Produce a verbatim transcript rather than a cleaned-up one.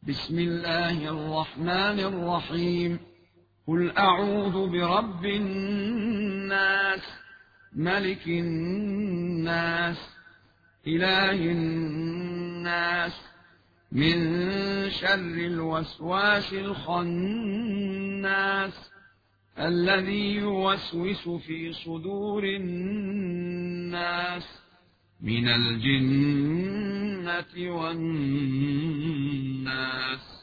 بسم الله الرحمن الرحيم. قل أعوذ برب الناس، ملك الناس، إله الناس، من شر الوسواس الخناس الذي يوسوس في صدور الناس من الجنة والناس.